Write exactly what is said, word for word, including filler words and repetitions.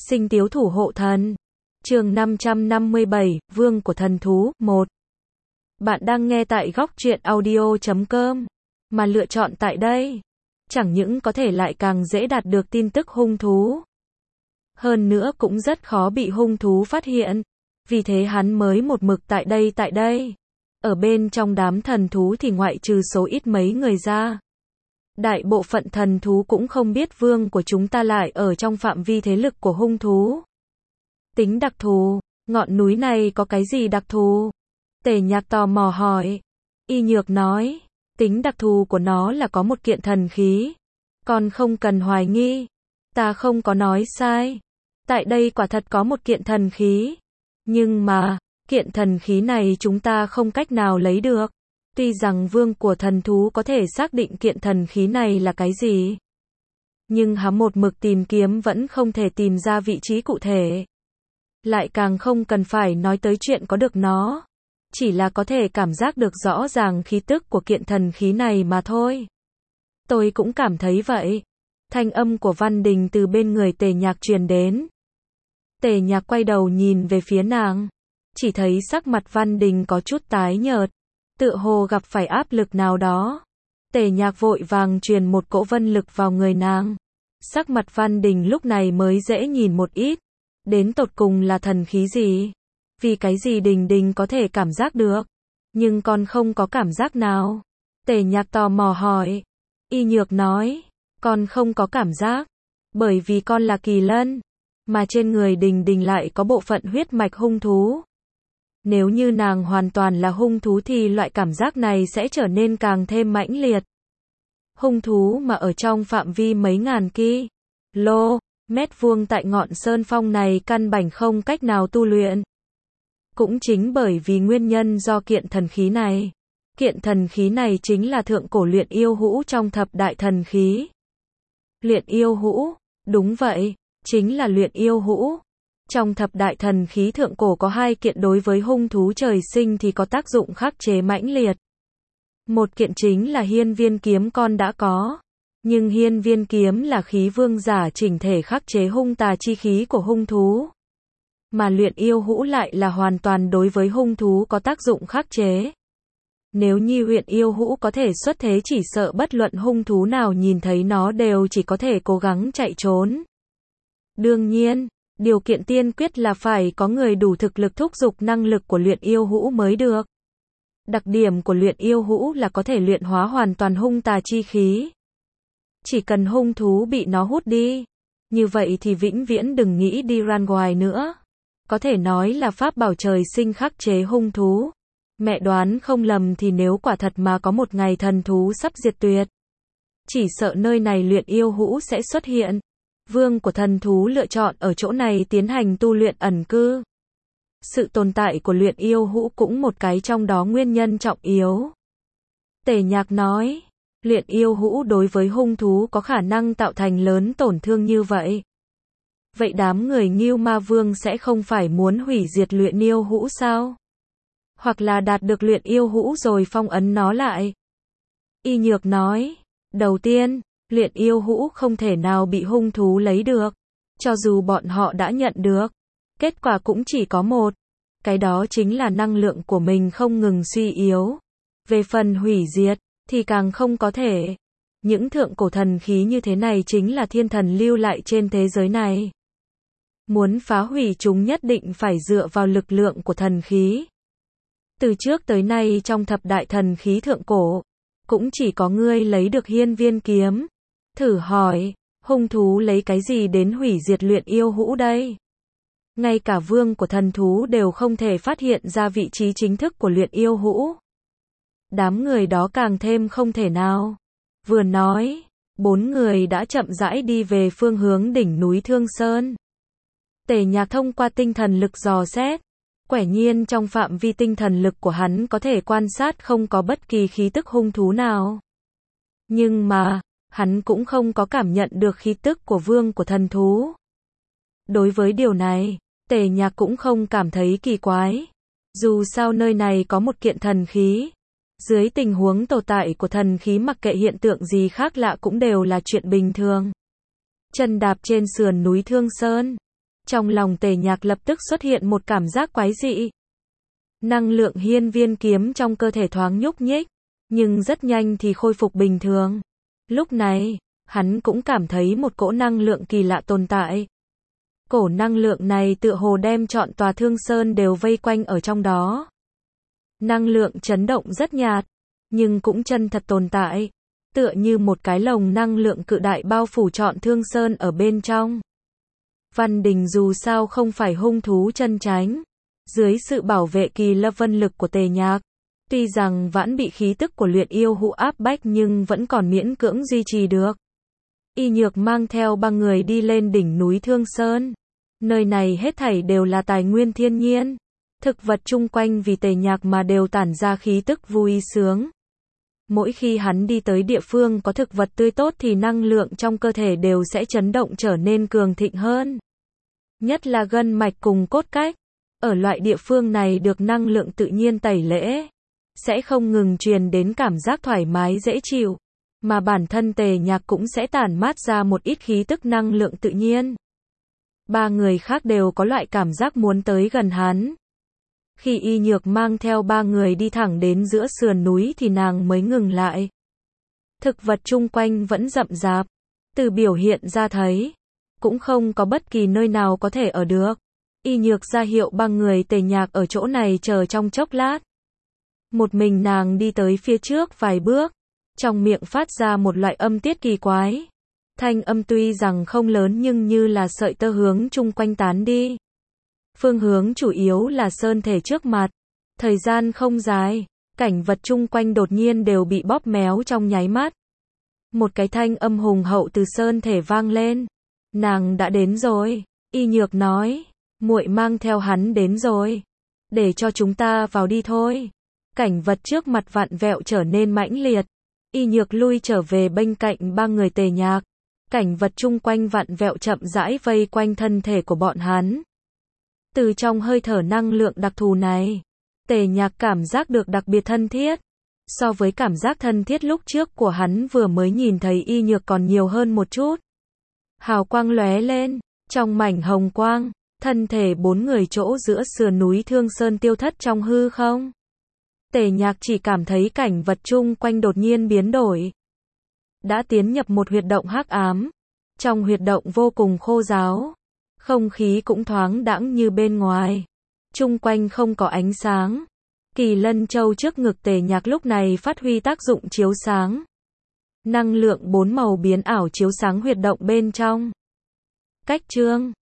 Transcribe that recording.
Sinh tiếu thủ hộ thần. Chương năm trăm năm mươi bảy, Vương của thần thú, một. Bạn đang nghe tại góc truyện audio chấm com, mà lựa chọn tại đây, chẳng những có thể lại càng dễ đạt được tin tức hung thú. Hơn nữa cũng rất khó bị hung thú phát hiện, vì thế hắn mới một mực tại đây tại đây. Ở bên trong đám thần thú thì ngoại trừ số ít mấy người ra, đại bộ phận thần thú cũng không biết vương của chúng ta lại ở trong phạm vi thế lực của hung thú. Tính đặc thù, ngọn núi này có cái gì đặc thù? Tề Nhạc tò mò hỏi. Y Nhược nói, tính đặc thù của nó là có một kiện thần khí. Còn không cần hoài nghi, ta không có nói sai. Tại đây quả thật có một kiện thần khí. Nhưng mà, kiện thần khí này chúng ta không cách nào lấy được. Tuy rằng vương của thần thú có thể xác định kiện thần khí này là cái gì, nhưng hắn một mực tìm kiếm vẫn không thể tìm ra vị trí cụ thể. Lại càng không cần phải nói tới chuyện có được nó, chỉ là có thể cảm giác được rõ ràng khí tức của kiện thần khí này mà thôi. Tôi cũng cảm thấy vậy. Thanh âm của Văn Đình từ bên người Tề Nhạc truyền đến. Tề Nhạc quay đầu nhìn về phía nàng, chỉ thấy sắc mặt Văn Đình có chút tái nhợt, tựa hồ gặp phải áp lực nào đó. Tề Nhạc vội vàng truyền một cỗ vân lực vào người nàng. Sắc mặt Văn Đình lúc này mới dễ nhìn một ít. Đến tột cùng là thần khí gì? Vì cái gì Đình Đình có thể cảm giác được, nhưng con không có cảm giác nào? Tề Nhạc tò mò hỏi. Y Nhược nói, con không có cảm giác, bởi vì con là kỳ lân, mà trên người Đình Đình lại có bộ phận huyết mạch hung thú. Nếu như nàng hoàn toàn là hung thú thì loại cảm giác này sẽ trở nên càng thêm mãnh liệt. Hung thú mà ở trong phạm vi mấy ngàn ki lô mét vuông tại ngọn sơn phong này căn bản không cách nào tu luyện. Cũng chính bởi vì nguyên nhân do kiện thần khí này. Kiện thần khí này chính là thượng cổ luyện yêu hũ trong thập đại thần khí. Luyện yêu hũ, đúng vậy, chính là luyện yêu hũ. Trong thập đại thần khí thượng cổ có hai kiện đối với hung thú trời sinh thì có tác dụng khắc chế mãnh liệt. Một kiện chính là hiên viên kiếm con đã có. Nhưng hiên viên kiếm là khí vương giả chỉnh thể khắc chế hung tà chi khí của hung thú. Mà luyện yêu hũ lại là hoàn toàn đối với hung thú có tác dụng khắc chế. Nếu như luyện yêu hũ có thể xuất thế chỉ sợ bất luận hung thú nào nhìn thấy nó đều chỉ có thể cố gắng chạy trốn. Đương nhiên, điều kiện tiên quyết là phải có người đủ thực lực thúc giục năng lực của luyện yêu hũ mới được. Đặc điểm của luyện yêu hũ là có thể luyện hóa hoàn toàn hung tà chi khí. Chỉ cần hung thú bị nó hút đi, như vậy thì vĩnh viễn đừng nghĩ đi ra ngoài nữa. Có thể nói là pháp bảo trời sinh khắc chế hung thú. Mẹ đoán không lầm thì nếu quả thật mà có một ngày thần thú sắp diệt tuyệt, chỉ sợ nơi này luyện yêu hũ sẽ xuất hiện. Vương của thần thú lựa chọn ở chỗ này tiến hành tu luyện ẩn cư. Sự tồn tại của luyện yêu hũ cũng một cái trong đó nguyên nhân trọng yếu. Tề Nhạc nói, luyện yêu hũ đối với hung thú có khả năng tạo thành lớn tổn thương như vậy. Vậy đám người Ngưu Ma Vương sẽ không phải muốn hủy diệt luyện yêu hũ sao? Hoặc là đạt được luyện yêu hũ rồi phong ấn nó lại? Y Nhược nói, đầu tiên, luyện yêu hũ không thể nào bị hung thú lấy được. Cho dù bọn họ đã nhận được, kết quả cũng chỉ có một. Cái đó chính là năng lượng của mình không ngừng suy yếu. Về phần hủy diệt, thì càng không có thể. Những thượng cổ thần khí như thế này chính là thiên thần lưu lại trên thế giới này. Muốn phá hủy chúng nhất định phải dựa vào lực lượng của thần khí. Từ trước tới nay trong thập đại thần khí thượng cổ, cũng chỉ có ngươi lấy được hiên viên kiếm. Thử hỏi, hung thú lấy cái gì đến hủy diệt luyện yêu hũ đây? Ngay cả vương của thần thú đều không thể phát hiện ra vị trí chính thức của luyện yêu hũ. Đám người đó càng thêm không thể nào. Vừa nói, bốn người đã chậm rãi đi về phương hướng đỉnh núi Thương Sơn. Tề Nhạc thông qua tinh thần lực dò xét. Quả nhiên trong phạm vi tinh thần lực của hắn có thể quan sát không có bất kỳ khí tức hung thú nào. Nhưng mà, hắn cũng không có cảm nhận được khí tức của vương của thần thú. Đối với điều này, Tề Nhạc cũng không cảm thấy kỳ quái. Dù sao nơi này có một kiện thần khí. Dưới tình huống tồn tại của thần khí mặc kệ hiện tượng gì khác lạ cũng đều là chuyện bình thường. Chân đạp trên sườn núi Thương Sơn, Trong lòng Tề Nhạc lập tức xuất hiện một cảm giác quái dị. Năng lượng hiên viên kiếm trong cơ thể thoáng nhúc nhích, nhưng rất nhanh thì khôi phục bình thường. Lúc này, hắn cũng cảm thấy một cỗ năng lượng kỳ lạ tồn tại. Cổ năng lượng này tựa hồ đem trọn tòa Thương Sơn đều vây quanh ở trong đó. Năng lượng chấn động rất nhạt, nhưng cũng chân thật tồn tại, tựa như một cái lồng năng lượng cự đại bao phủ trọn Thương Sơn ở bên trong. Văn Đình dù sao không phải hung thú chân chánh, dưới sự bảo vệ kỳ lân vân lực của Tề Nhạc, tuy rằng vẫn bị khí tức của luyện yêu hụ áp bách nhưng vẫn còn miễn cưỡng duy trì được. Y Nhược mang theo ba người đi lên đỉnh núi Thương Sơn. Nơi này hết thảy đều là tài nguyên thiên nhiên. Thực vật chung quanh vì Tề Nhạc mà đều tản ra khí tức vui sướng. Mỗi khi hắn đi tới địa phương có thực vật tươi tốt thì năng lượng trong cơ thể đều sẽ chấn động trở nên cường thịnh hơn. Nhất là gân mạch cùng cốt cách. Ở loại địa phương này được năng lượng tự nhiên tẩy lễ, sẽ không ngừng truyền đến cảm giác thoải mái dễ chịu, mà bản thân Tề Nhạc cũng sẽ tản mát ra một ít khí tức năng lượng tự nhiên. Ba người khác đều có loại cảm giác muốn tới gần hắn. Khi Y Nhược mang theo ba người đi thẳng đến giữa sườn núi thì nàng mới ngừng lại. Thực vật chung quanh vẫn rậm rạp, từ biểu hiện ra thấy, cũng không có bất kỳ nơi nào có thể ở được. Y Nhược ra hiệu ba người Tề Nhạc ở chỗ này chờ trong chốc lát. Một mình nàng đi tới phía trước vài bước, trong miệng phát ra một loại âm tiết kỳ quái. Thanh âm tuy rằng không lớn nhưng như là sợi tơ hướng chung quanh tán đi. Phương hướng chủ yếu là sơn thể trước mặt. Thời gian không dài, cảnh vật chung quanh đột nhiên đều bị bóp méo trong nháy mắt. Một cái thanh âm hùng hậu từ sơn thể vang lên. Nàng đã đến rồi, Y Nhược nói, muội mang theo hắn đến rồi. Để cho chúng ta vào đi thôi. Cảnh vật trước mặt vặn vẹo trở nên mãnh liệt. Y Nhược lui trở về bên cạnh ba người Tề Nhạc. Cảnh vật chung quanh vặn vẹo chậm rãi vây quanh thân thể của bọn hắn. Từ trong hơi thở năng lượng đặc thù này, Tề Nhạc cảm giác được đặc biệt thân thiết. So với cảm giác thân thiết lúc trước của hắn vừa mới nhìn thấy Y Nhược còn nhiều hơn một chút. Hào quang lóe lên, trong mảnh hồng quang, thân thể bốn người chỗ giữa sườn núi Thương Sơn tiêu thất trong hư không. Tề Nhạc chỉ cảm thấy cảnh vật chung quanh đột nhiên biến đổi. Đã tiến nhập một huyệt động hắc ám. Trong huyệt động vô cùng khô ráo. Không khí cũng thoáng đãng như bên ngoài. Chung quanh không có ánh sáng. Kỳ lân châu trước ngực Tề Nhạc lúc này phát huy tác dụng chiếu sáng. Năng lượng bốn màu biến ảo chiếu sáng huyệt động bên trong. Cách chương